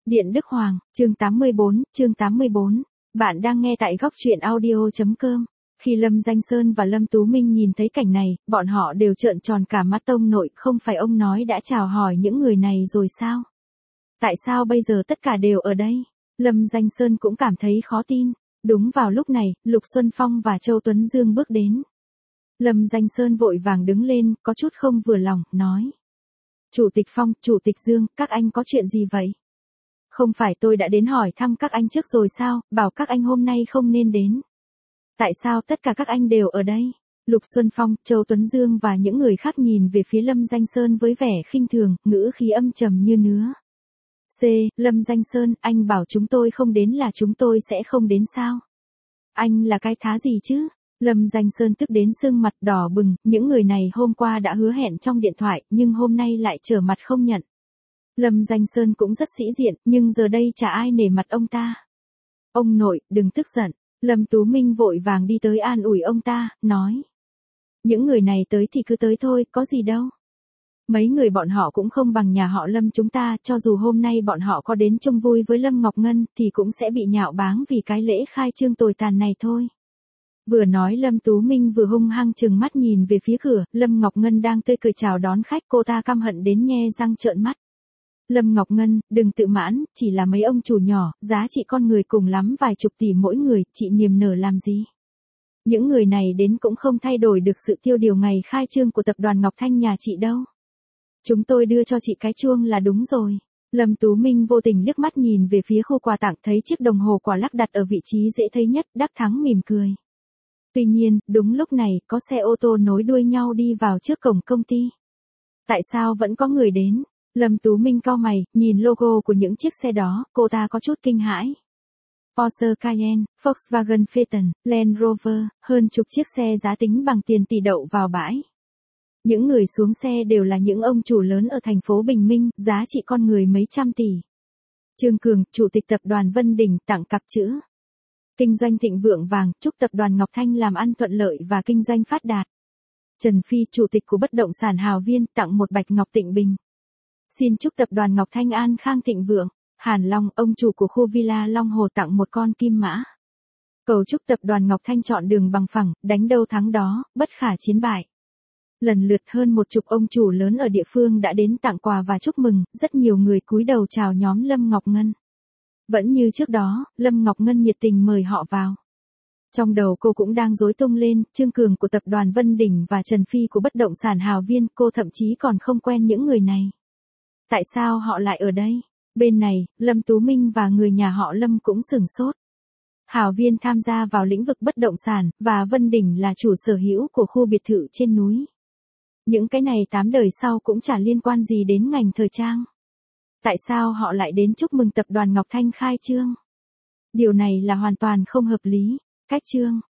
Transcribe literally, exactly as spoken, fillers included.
Điện Đức Hoàng, chương tám mươi bốn, chương tám mươi bốn. Bạn đang nghe tại góc truyện audio.com. Khi Lâm Danh Sơn và Lâm Tú Minh nhìn thấy cảnh này, bọn họ đều trợn tròn cả mắt. Ông nội, không phải ông nói đã chào hỏi những người này rồi sao? Tại sao bây giờ tất cả đều ở đây? Lâm Danh Sơn cũng cảm thấy khó tin. Đúng vào lúc này, Lục Xuân Phong và Châu Tuấn Dương bước đến. Lâm Danh Sơn vội vàng đứng lên, có chút không vừa lòng, nói. Chủ tịch Phong, Chủ tịch Dương, các anh có chuyện gì vậy? Không phải tôi đã đến hỏi thăm các anh trước rồi sao, bảo các anh hôm nay không nên đến. Tại sao tất cả các anh đều ở đây? Lục Xuân Phong, Châu Tuấn Dương và những người khác nhìn về phía Lâm Danh Sơn với vẻ khinh thường, ngữ khí âm trầm như nứa. C. Lâm Danh Sơn, anh bảo chúng tôi không đến là chúng tôi sẽ không đến sao? Anh là cái thá gì chứ? Lâm Danh Sơn tức đến sưng mặt đỏ bừng, những người này hôm qua đã hứa hẹn trong điện thoại, nhưng hôm nay lại trở mặt không nhận. Lâm Danh Sơn cũng rất sĩ diện, nhưng giờ đây chả ai nể mặt ông ta. Ông nội, đừng tức giận. Lâm Tú Minh vội vàng đi tới an ủi ông ta, nói. Những người này tới thì cứ tới thôi, có gì đâu. Mấy người bọn họ cũng không bằng nhà họ Lâm chúng ta, cho dù hôm nay bọn họ có đến chung vui với Lâm Ngọc Ngân, thì cũng sẽ bị nhạo báng vì cái lễ khai trương tồi tàn này thôi. Vừa nói Lâm Tú Minh vừa hung hăng trừng mắt nhìn về phía cửa, Lâm Ngọc Ngân đang tươi cười chào đón khách, cô ta căm hận đến nhe răng trợn mắt. Lâm Ngọc Ngân, đừng tự mãn, chỉ là mấy ông chủ nhỏ, giá trị con người cùng lắm vài chục tỷ mỗi người, chị niềm nở làm gì? Những người này đến cũng không thay đổi được sự tiêu điều ngày khai trương của tập đoàn Ngọc Thanh nhà chị đâu. Chúng tôi đưa cho chị cái chuông là đúng rồi. Lâm Tú Minh vô tình liếc mắt nhìn về phía khu quà tặng, thấy chiếc đồng hồ quả lắc đặt ở vị trí dễ thấy nhất, đắc thắng mỉm cười. Tuy nhiên, đúng lúc này, có xe ô tô nối đuôi nhau đi vào trước cổng công ty. Tại sao vẫn có người đến? Lâm Tú Minh cau mày, nhìn logo của những chiếc xe đó, cô ta có chút kinh hãi. Porsche Cayenne, Volkswagen Phaeton, Land Rover, hơn chục chiếc xe giá tính bằng tiền tỷ đậu vào bãi. Những người xuống xe đều là những ông chủ lớn ở thành phố Bình Minh, giá trị con người mấy trăm tỷ. Trương Cường, Chủ tịch tập đoàn Vân Đình, tặng cặp chữ. Kinh doanh thịnh vượng vàng, chúc tập đoàn Ngọc Thanh làm ăn thuận lợi và kinh doanh phát đạt. Trần Phi, Chủ tịch của bất động sản Hào Viên, tặng một bạch ngọc tịnh bình. Xin chúc tập đoàn Ngọc Thanh an khang thịnh vượng. Hàn Long, ông chủ của khu villa Long Hồ, tặng một con kim mã. Cầu chúc tập đoàn Ngọc Thanh chọn đường bằng phẳng, đánh đâu thắng đó, bất khả chiến bại. Lần lượt hơn một chục ông chủ lớn ở địa phương đã đến tặng quà và chúc mừng, rất nhiều người cúi đầu chào nhóm Lâm Ngọc Ngân. Vẫn như trước đó, Lâm Ngọc Ngân nhiệt tình mời họ vào. Trong đầu cô cũng đang rối tung lên, Trương Cường của tập đoàn Vân Đình và Trần Phi của bất động sản Hào Viên, cô thậm chí còn không quen những người này. Tại sao họ lại ở đây? Bên này, Lâm Tú Minh và người nhà họ Lâm cũng sửng sốt. Hào Viên tham gia vào lĩnh vực bất động sản, và Vân Đình là chủ sở hữu của khu biệt thự trên núi. Những cái này tám đời sau cũng chả liên quan gì đến ngành thời trang. Tại sao họ lại đến chúc mừng tập đoàn Ngọc Thanh khai trương? Điều này là hoàn toàn không hợp lý. Cách trương,